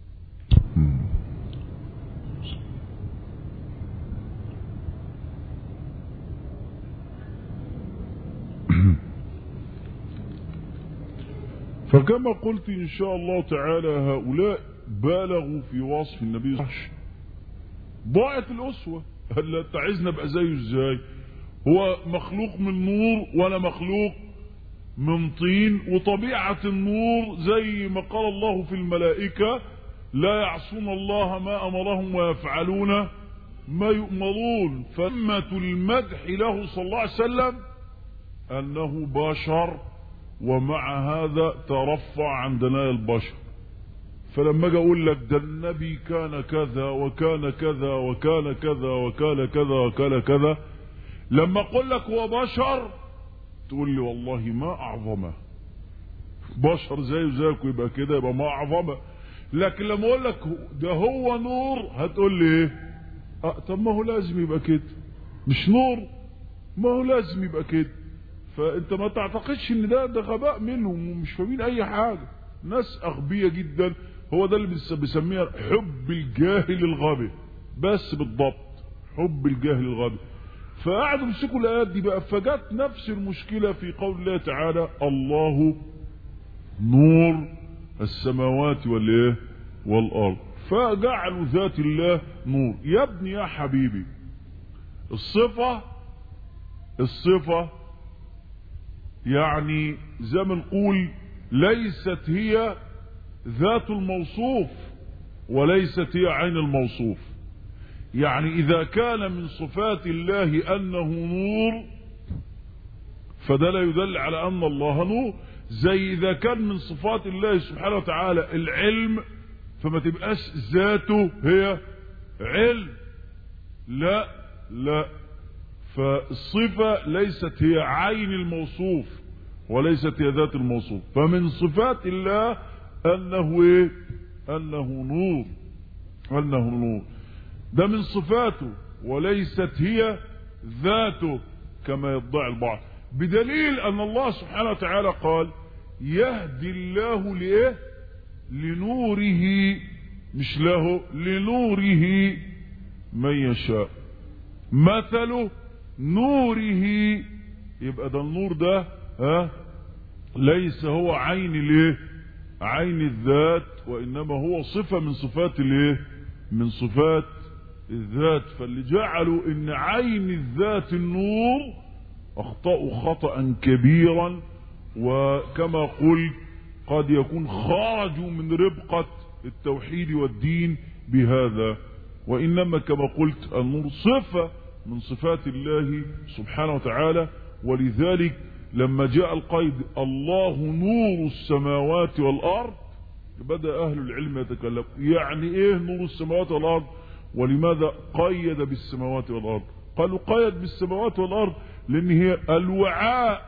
فكما قلت إن شاء الله تعالى هؤلاء بالغوا في وصف النبي صلى الله عليه وسلم. ضاعت الأسوة. هل تعزنا بقى زيه ازاي؟ هو مخلوق من نور ولا مخلوق من طين؟ وطبيعة النور زي ما قال الله في الملائكة لا يعصون الله ما أمرهم ويفعلون ما يؤمرون. فأمة المدح له صلى الله عليه وسلم أنه بشر، ومع هذا ترفع عن دنايا البشر. فلما اجي اقول لك ده النبي كان كذا وكان كذا وكان كذا وكان كذا وكان كذا، لما اقول لك هو بشر تقول لي والله ما اعظمه، بشر زيه زيك ويبقى كده يبقى ما اعظمه. لكن لما اقول لك ده هو نور هتقول لي ايه؟ اه طب ما هو لازم يبقى كده، مش نور ما هو لازم يبقى كده. فانت ما تعتقدش ان ده ده غباء منهم ومش فاهمين اي حاجه، ناس اغبياء جدا. هو ده اللي بيسميها حب الجاهل الغبي، بس بالضبط حب الجاهل الغبي. فقعدوا يمسكوا الايات دي بقى، فجت نفس المشكله في قول الله تعالى الله نور السماوات والايه والارض، فجعلوا ذات الله نور. يا ابني يا حبيبي الصفه الصفه يعني زي ما نقول ليست هي ذات الموصوف وليست هي عين الموصوف. يعني إذا كان من صفات الله أنه نور فده لا يدل على أن الله نور. زي إذا كان من صفات الله سبحانه وتعالى العلم فما تبقاش ذاته هي علم، لا لا. فالصفة ليست هي عين الموصوف وليست هي ذات الموصوف. فمن صفات الله أنه إيه؟ أنه نور، أنه نور ده من صفاته وليست هي ذاته كما يدعي البعض، بدليل أن الله سبحانه وتعالى قال يهدي الله لإيه؟ لنوره، مش له، لنوره من يشاء مثل نوره. يبقى ده النور ده ها ليس هو عين الايه؟ عين الذات، وانما هو صفة من صفات الايه؟ من صفات الذات. فاللي جعلوا ان عين الذات النور اخطأوا خطأ كبيرا، وكما قلت قد يكون خرجوا من ربقة التوحيد والدين بهذا. وانما كما قلت النور صفة من صفات الله سبحانه وتعالى. ولذلك لما جاء القيد الله نور السماوات والارض بدأ اهل العلم يتكلم يعني ايه نور السماوات والارض، ولماذا قيد بالسماوات والارض؟ قالوا قيد بالسماوات والارض لان هي الوعاء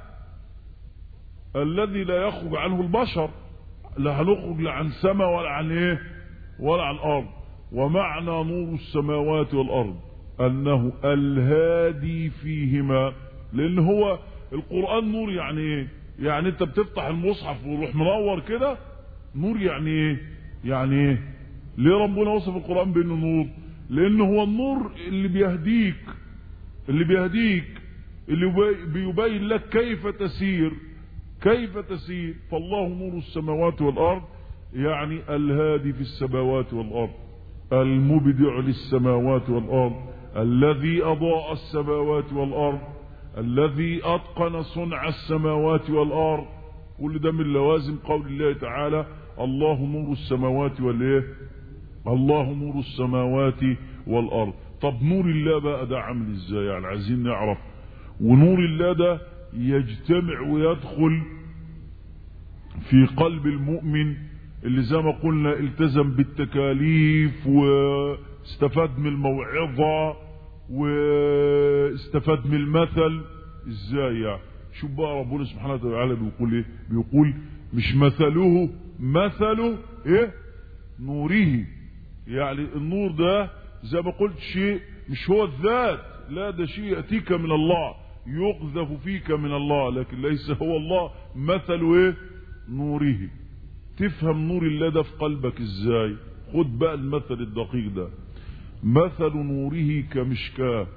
الذي لا يخرج عنه البشر، لا هنخرج لا عن سماء ولا عن ايه ولا عن ارض. ومعنى نور السماوات والارض انه الهادي فيهما، لان هو القرآن نور. يعني ايه؟ يعني انت بتفتح المصحف ويروح منور كده نور. يعني ايه؟ يعني ايه؟ ليه ربنا وصف القرآن بانه نور؟ لانه هو النور اللي بيهديك، اللي بيهديك اللي بيبين لك كيف تسير، كيف تسير. فالله نور السماوات والارض يعني الهادي في السماوات والارض، المبدع للسماوات والارض، الذي اضاء السماوات والارض، الذي اتقن صنع السماوات والارض. كل ده من لوازم قول الله تعالى الله نور السماوات والايه؟ الله نور السماوات والارض. طب نور الله بقى ده عامل ازاي؟ يعني عايزين نعرف. ونور الله ده يجتمع ويدخل في قلب المؤمن اللي زي ما قلنا التزم بالتكاليف واستفاد من الموعظة واستفاد من المثل. ازاي يعني؟ شوف بقى ربنا سبحانه وتعالى بيقول ايه؟ بيقول مش مثله مثله ايه؟ نوره. يعني النور ده زي ما قلت شيء مش هو الذات، لا ده شيء يأتيك من الله، يقذف فيك من الله، لكن ليس هو الله. مثل ايه؟ نوره. تفهم نور الله ده في قلبك ازاي؟ خد بقى المثل الدقيق ده. مثل نوره كمشكاة.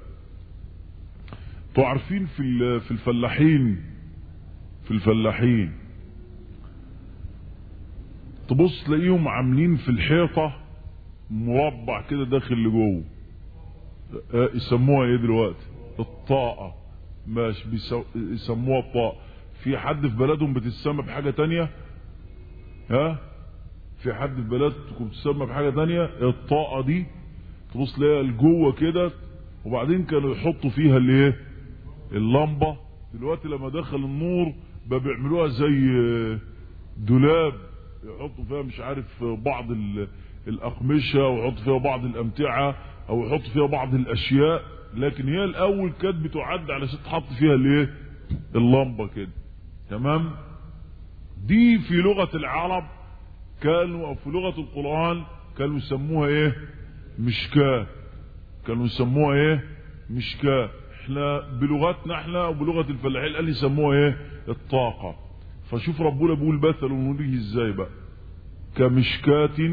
تعرفين في في الفلاحين في الفلاحين تبص تلاقيهم عاملين في الحيطة مربع كده داخل لجوه، يسموها ايه دلوقتي؟ الطاقة. ماشي، يسموها الطاقة. في حد في بلدهم بتسمى بحاجة تانية؟ ها؟ في حد في بلدكم بتسمى بحاجة تانية؟ الطاقة دي تبص تلاقيها لجوه كده، وبعدين كانوا يحطوا فيها الايه؟ اللمبة. دلوقتي لما دخل النور بقى بيعملوها زي دولاب، يحطوا فيها مش عارف بعض الأقمشة، ويحطوا فيها بعض الأمتعة، أو يحطوا فيها بعض الأشياء. لكن هي الأول كانت بتعد على ست تحط فيها الايه؟ اللمبة كده. تمام؟ دي في لغة العرب كانوا، أو في لغة القرآن كانوا يسموها ايه؟ مشكاة. كانوا يسموها ايه؟ مشكاة. احنا بلغتنا احنا وبلغة الفلاحين قال يسموها ايه؟ الطاقة. فشوف ربنا بيقول مثل نوره ازاي بقى؟ كمشكاة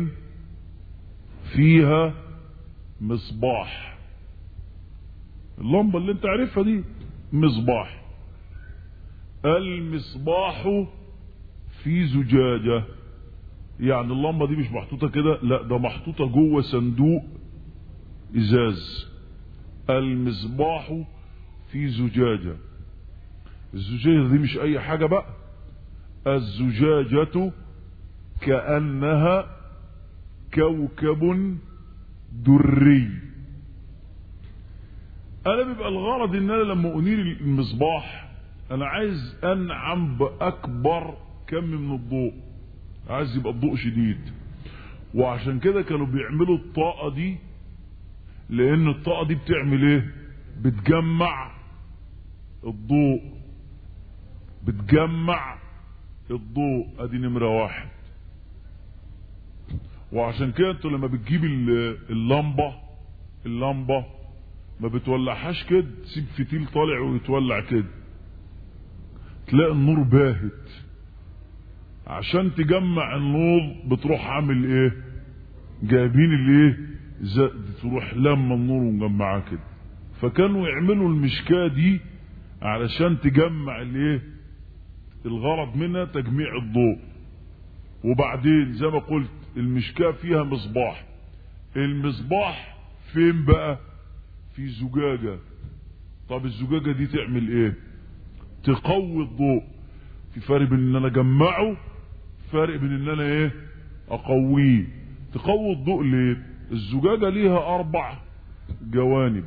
فيها مصباح. اللمبة اللي انت عارفها دي مصباح. المصباح في زجاجة. يعني اللمبة دي مش محطوطة كده، لا ده محطوطة جوه صندوق ازاز. المصباح في زجاجة. الزجاجة دي مش اي حاجة بقى، الزجاجة كأنها كوكب دري. انا بيبقى الغرض ان انا لما انير المصباح انا عايز انعم باكبر كم من الضوء، عايز يبقى الضوء شديد. وعشان كده كانوا بيعملوا الطاقة دي، لان الطاقة دي بتعمل ايه؟ بتجمع الضوء. بتجمع الضوء. ادي نمرة واحد. وعشان كده انتوا لما بتجيب اللمبة اللمبة ما بتولعهاش كده، تسيب فتيل طالع ويتولع كده، تلاقي النور باهت. عشان تجمع النور بتروح عامل ايه؟ جايبين الايه؟ تروح لما النور ومجمعاه كده. فكانوا يعملوا المشكاة دي علشان تجمع الايه؟ الغرض منها تجميع الضوء. وبعدين زي ما قلت المشكاة فيها مصباح. المصباح فين بقى؟ في زجاجة. طب الزجاجة دي تعمل ايه؟ تقوي الضوء. في فرق بين ان انا اجمعه، فرق بين ان انا ايه؟ اقويه. تقوي الضوء ليه؟ الزجاجة ليها اربع جوانب،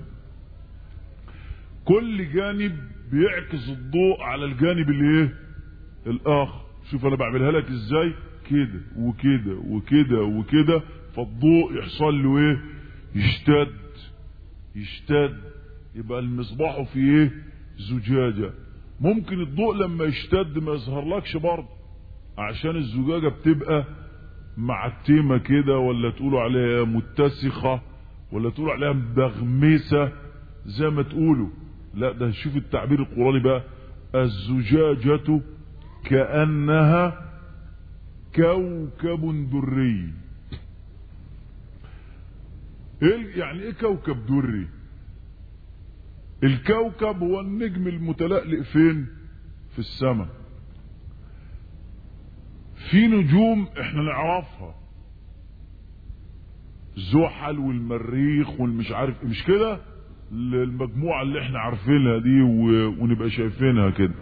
كل جانب بيعكس الضوء على الجانب الايه؟ الاخر. شوف انا بعملها لك ازاي؟ كده وكده وكده وكده، فالضوء يحصل له ايه؟ يشتد يشتد. يبقى المصباح في ايه؟ زجاجة. ممكن الضوء لما يشتد ما يظهرلكش برضه، عشان الزجاجة بتبقى معتمة كده، ولا تقولوا عليها متسخة، ولا تقولوا عليها مدغمسة زي ما تقولوا. لا ده شوف التعبير القرآني بقى، الزجاجة كأنها كوكب دري. ايه يعني ايه كوكب دري؟ الكوكب هو النجم المتلألئ فين؟ في السماء. في نجوم احنا نعرفها، زحل والمريخ والمش عارف مش كده، المجموعة اللي احنا عارفينها دي ونبقى شايفينها كده.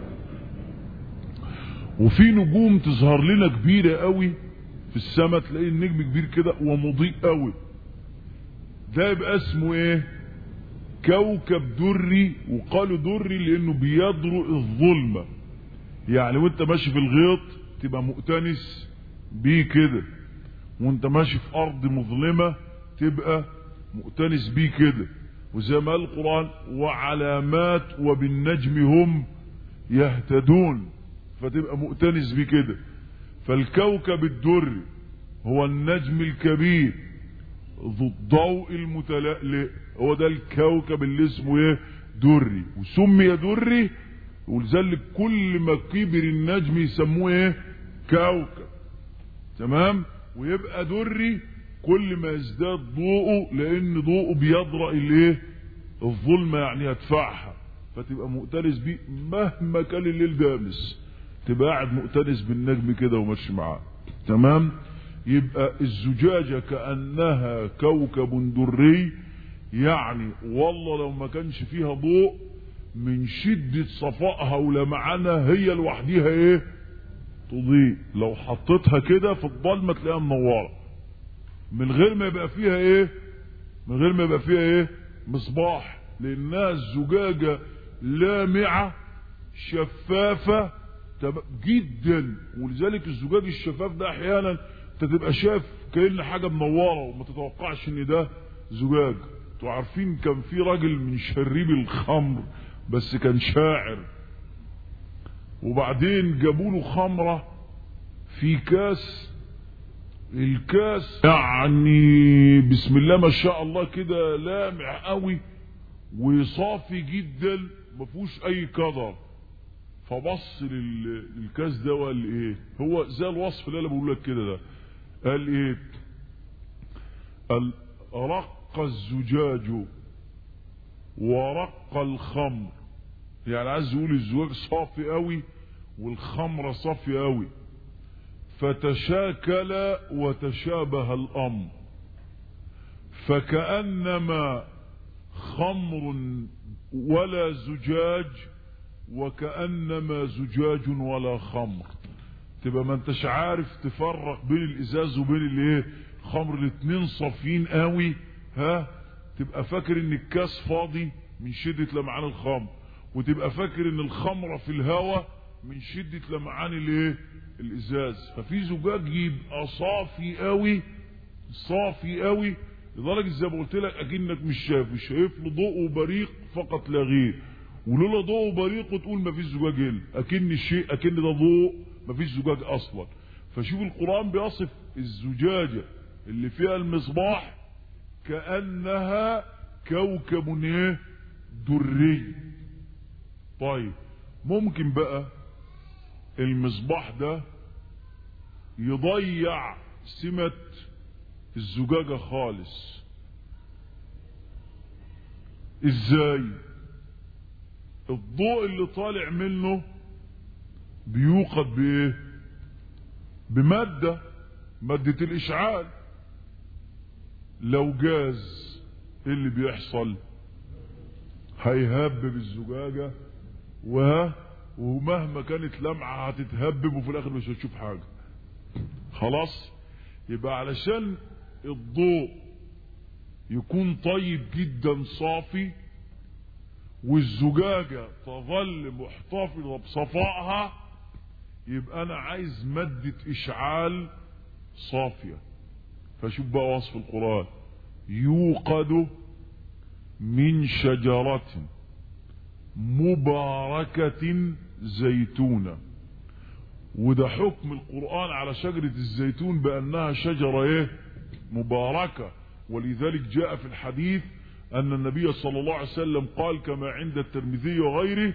وفي نجوم تظهر لنا كبيرة قوي في السماء، تلاقي النجم كبير كده ومضيء قوي، ده يبقى اسمه ايه؟ كوكب دري، وقالوا دري لانه بيضرء الظلمة، يعني وانت ماشي في الغيط تبقى مؤتنس بيه كده، وانت ماشي في ارض مظلمة تبقى مؤتنس بيه كده. وزي ما قال القرآن وعلامات وبالنجم هم يهتدون، فتبقى مؤتنس بيه كده. فالكوكب الدري هو النجم الكبير ذو الضوء المتلألئ، هو ده الكوكب اللي اسمه ايه؟ دري. وسمي دري ولذلك كل ما كبر النجم يسموه ايه؟ كوكب. تمام. ويبقى دري كل ما يزداد ضوءه، لان ضوءه بيضرأ الايه؟ الظلمة، يعني يدفعها، فتبقى مؤتنس بيه مهما كان الليل دامس، تبقى قاعد مؤتنس بالنجم كده وماشي معاه. تمام. يبقى الزجاجة كأنها كوكب دري، يعني والله لو ما كانش فيها ضوء من شدة صفائها ولمعانها هي لوحديها ايه؟ تضيء. لو حطيتها كده في الظلمة تلاقيها منورة من غير ما يبقى فيها ايه؟ من غير ما يبقى فيها ايه؟ مصباح، لانها الزجاجة لامعة شفافة جدا. ولذلك الزجاج الشفاف ده احيانا انت تبقى شايف كأن حاجة منورة وما تتوقعش ان ده زجاج. انتوا عارفين كان في راجل من شريب الخمر بس كان شاعر، وبعدين جابوا له خمرة في كاس، الكاس يعني بسم الله ما شاء الله كده لامع قوي وصافي جدا ما فيهوش اي قدر. فبص للكاس ده وقال ايه؟ هو زي الوصف اللي انا بقول لك كده ده. قال ايه؟ قال رق الزجاج ورق الخمر، يعني عايز يقول الزجاج صافي قوي والخمرة صافي قوي، فتشاكل وتشابه الامر، فكأنما خمر ولا زجاج وكأنما زجاج ولا خمر. تبقى ما انتش عارف تفرق بين الازاز وبين الايه؟ خمر. الاتنين صافيين قوي، ها؟ تبقى فاكر ان الكاس فاضي من شدة لمعان الخمر، وتبقى فاكر ان الخمرة في الهواء من شدة لمعان الايه؟ الازاز. ففي زجاج يبقى صافي قوي، صافي قوي لدرجة زي ما قلت لك اكنك مش شايف، مش شايف له ضوء وبريق فقط لا غير، ولولا ضوء وبريق وتقول ما فيش زجاج هنا، اكن الشيء اكن ده ضوء ما فيش زجاج اصلا. فشوف القرآن بيصف الزجاجة اللي فيها المصباح كأنها كوكب ايه؟ دري. طيب ممكن بقى المصباح ده يضيع سمة الزجاجة خالص. ازاي؟ الضوء اللي طالع منه بيوقد بايه؟ بمادة، مادة الاشعال. لو جاز ايه اللي بيحصل؟ هيهبب الزجاجة و ومهما كانت لمعة هتتهبب وفي الاخر مش هتشوف حاجة. خلاص. يبقى علشان الضوء يكون طيب جدا صافي والزجاجة تظل محتفظة بصفائها، يبقى انا عايز مادة اشعال صافية. فشوف بقى وصف القرآن: يوقد من شجرة مباركة زيتونة. وده حكم القرآن على شجرة الزيتون بأنها شجرة ايه؟ مباركة. ولذلك جاء في الحديث أن النبي صلى الله عليه وسلم قال كما عند الترمذي وغيره: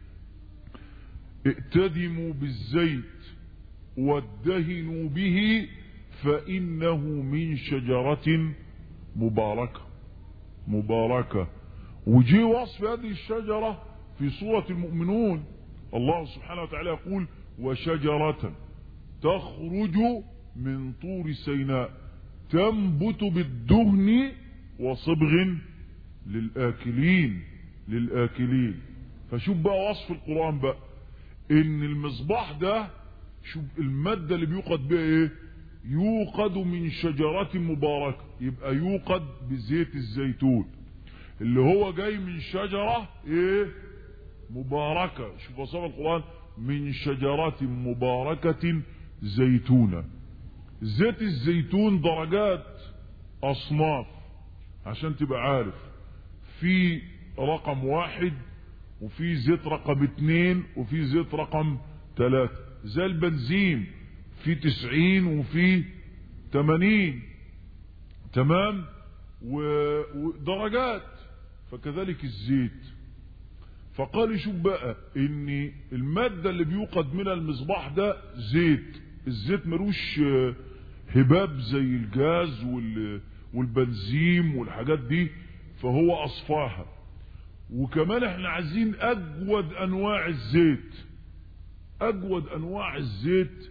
ائتدموا بالزيت وادهنوا به فإنه من شجرة مباركة. مباركة. وجي وصف هذه الشجرة في سورة المؤمنون، الله سبحانه وتعالى يقول: وشجرة تخرج من طور سيناء تنبت بالدهن وصبغ للآكلين. للآكلين. فشوف بقى وصف القرآن بقى ان المصباح ده، شوف المادة اللي بيوقد بها ايه؟ يوقد من شجرة مباركة. يبقى يوقد بزيت الزيتون. اللي هو جاي من شجرة ايه مباركة. شوف وصف القرآن من شجرات مباركة زيتونة. زيت الزيتون درجات اصناف عشان تبقى عارف، في رقم واحد وفي زيت رقم اتنين وفي زيت رقم تلاتة، زي البنزين في تسعين وفي تمانين، تمام، ودرجات، فكذلك الزيت. فقال شوف بقى ان المادة اللي بيوقد منها المصباح ده زيت. الزيت ملوش هباب زي الجاز والبنزين والحاجات دي، فهو اصفاها. وكمان احنا عايزين اجود انواع الزيت. اجود انواع الزيت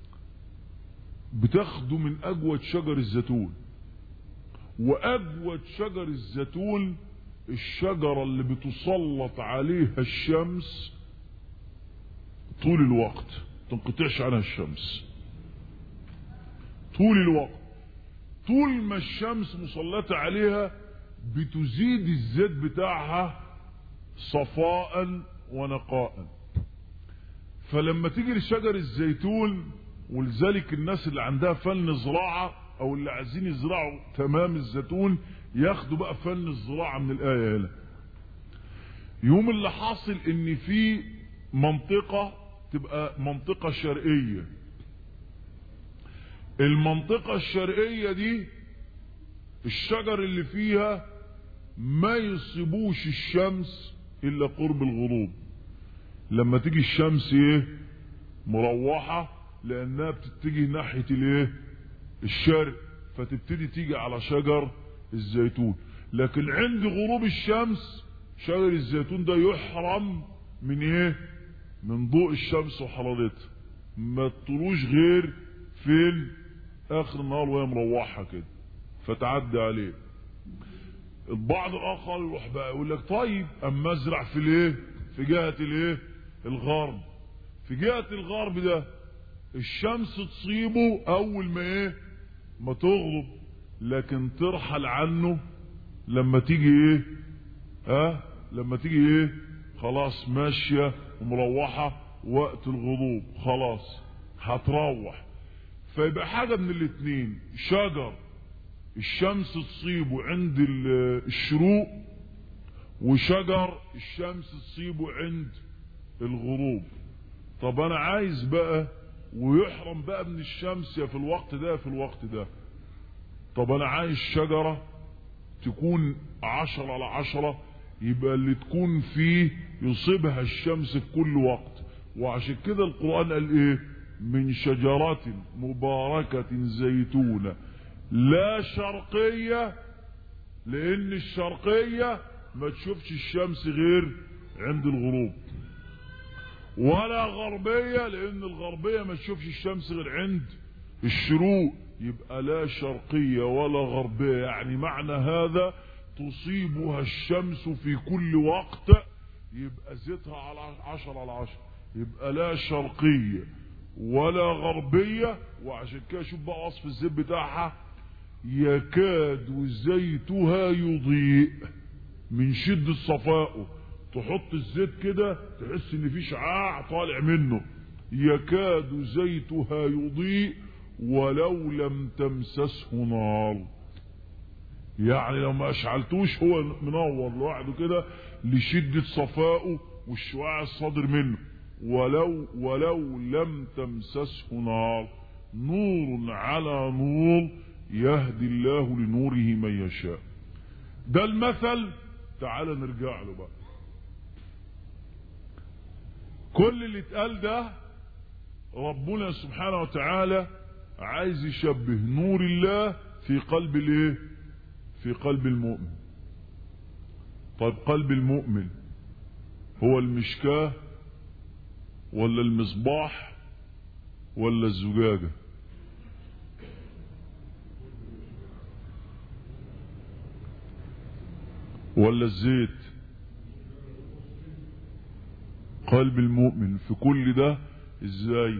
بتاخده من اجود شجر الزيتون، واجود شجر الزيتون الشجرة اللي بتسلط عليها الشمس طول الوقت، تنقطعش عنها الشمس طول الوقت. طول ما الشمس مسلطة عليها بتزيد الزيت بتاعها صفاء ونقاء. فلما تيجي لشجر الزيتون، ولذلك الناس اللي عندها فن زراعة او اللي عايزين يزرعوا تمام الزيتون ياخدوا بقى فن الزراعة من الآية هنا. يوم اللي حاصل ان في منطقة تبقى منطقة شرقية، المنطقة الشرقية دي الشجر اللي فيها ما يصيبوش الشمس الا قرب الغروب. لما تيجي الشمس ايه مروحة، لانها بتتجه ناحية الايه الشرق، فتبتدي تيجي على شجر الزيتون. لكن عند غروب الشمس شجر الزيتون ده يحرم من ايه من ضوء الشمس وحرارتها، ما تطلوش غير فين اخر النهار وهي مروحة كده فتعدي عليه. البعض الاخر يروح بقى يقول لك طيب اما ازرع في الايه في جهة الايه الغرب. في جهة الغرب ده الشمس تصيبه اول ما ايه ما تغرب، لكن ترحل عنه لما تيجي ايه ها أه؟ لما تيجي ايه خلاص ماشية ومروحة وقت الغروب خلاص هتروح. فيبقى حاجة من الاتنين، شجر الشمس تصيبه عند الشروق، وشجر الشمس تصيبه عند الغروب. طب انا عايز بقى ويحرم بقى من الشمس يا في الوقت ده في الوقت ده. طب انا عايز شجرة تكون عشرة على عشرة، يبقى اللي تكون فيه يصيبها الشمس في كل وقت. وعشان كده القرآن قال ايه من شجرات مباركة زيتونة لا شرقية، لان الشرقية ما تشوفش الشمس غير عند الغروب، ولا غربية لان الغربية ما تشوفش الشمس غير عند الشروق. يبقى لا شرقية ولا غربية، يعني معنى هذا تصيبها الشمس في كل وقت، يبقى زيتها على عشرة على عشرة. يبقى لا شرقية ولا غربية. وعشان كده شوف بقى وصف الزيت بتاعها يكاد زيتها يضيء من شدة صفائه. تحط الزيت كده تحس ان في شعاع طالع منه. يكاد زيتها يضيء ولو لم تمسسه نار، يعني لو ما اشعلتوش هو منور لوحده كده لشدة صفائه والشعاع الصادر منه. ولو ولو لم تمسسه نار، نور على نور يهدي الله لنوره من يشاء. ده المثل. تعال نرجع له بقى. كل اللي اتقال ده ربنا سبحانه وتعالى عايز يشبه نور الله في قلب الايه في قلب المؤمن. طيب قلب المؤمن هو المشكاة ولا المصباح ولا الزجاجة؟ ولا الزيت؟ قلب المؤمن في كل ده ازاي؟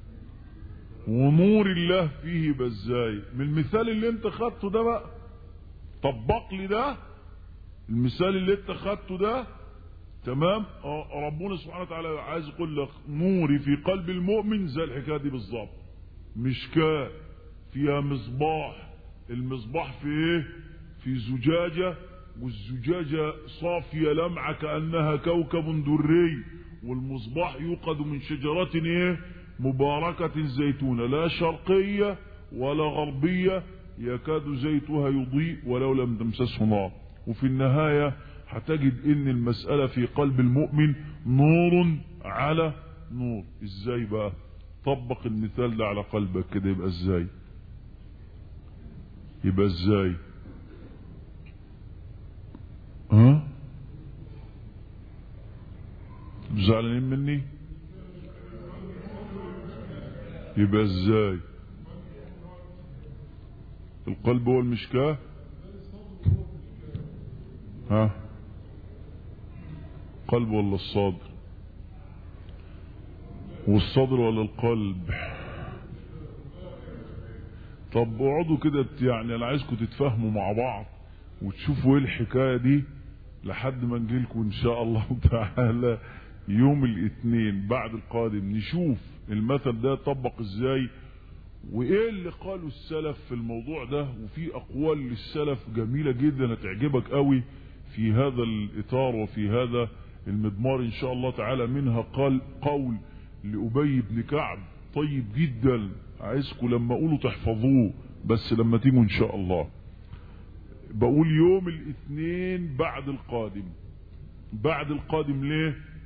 ونور الله فيه بازاي؟ من المثال اللي انت خدته ده بقى طبق لي ده المثال اللي انت خدته ده تمام، ربنا سبحانه وتعالى عايز يقول لك نوري في قلب المؤمن زي الحكايه دي بالظبط. مشكاه فيها مصباح، المصباح في ايه؟ في زجاجه، والزجاجه صافيه لمعه كانها كوكب دري، والمصباح يوقد من شجره ايه؟ مباركه زيتونه، لا شرقيه ولا غربيه، يكاد زيتها يضيء ولو لم تمسسه نار. وفي النهايه هتجد ان المسألة في قلب المؤمن نور على نور. ازاي بقى؟ طبق المثال ده على قلبك كده، يبقى ازاي؟ يبقى ازاي؟ ها؟ زعلانين مني؟ يبقى ازاي؟ القلب هو المشكاة؟ ها؟ قلب ولا الصدر؟ والصدر ولا القلب؟ طب اقعدوا كده، يعني انا عايزكم تتفاهموا مع بعض وتشوفوا ايه الحكايه دي لحد ما نجيلكم ان شاء الله تعالى يوم الاثنين بعد القادم، نشوف المثل ده طبق ازاي وايه اللي قالوا السلف في الموضوع ده. وفي اقوال للسلف جميله جدا هتعجبك قوي في هذا الاطار وفي هذا المضمار ان شاء الله تعالى. منها قال قول لأبي بن كعب طيب جدا، عايزكم لما اقوله تحفظوه بس لما تيجوا ان شاء الله. بقول يوم الاثنين بعد القادم. بعد القادم ليه؟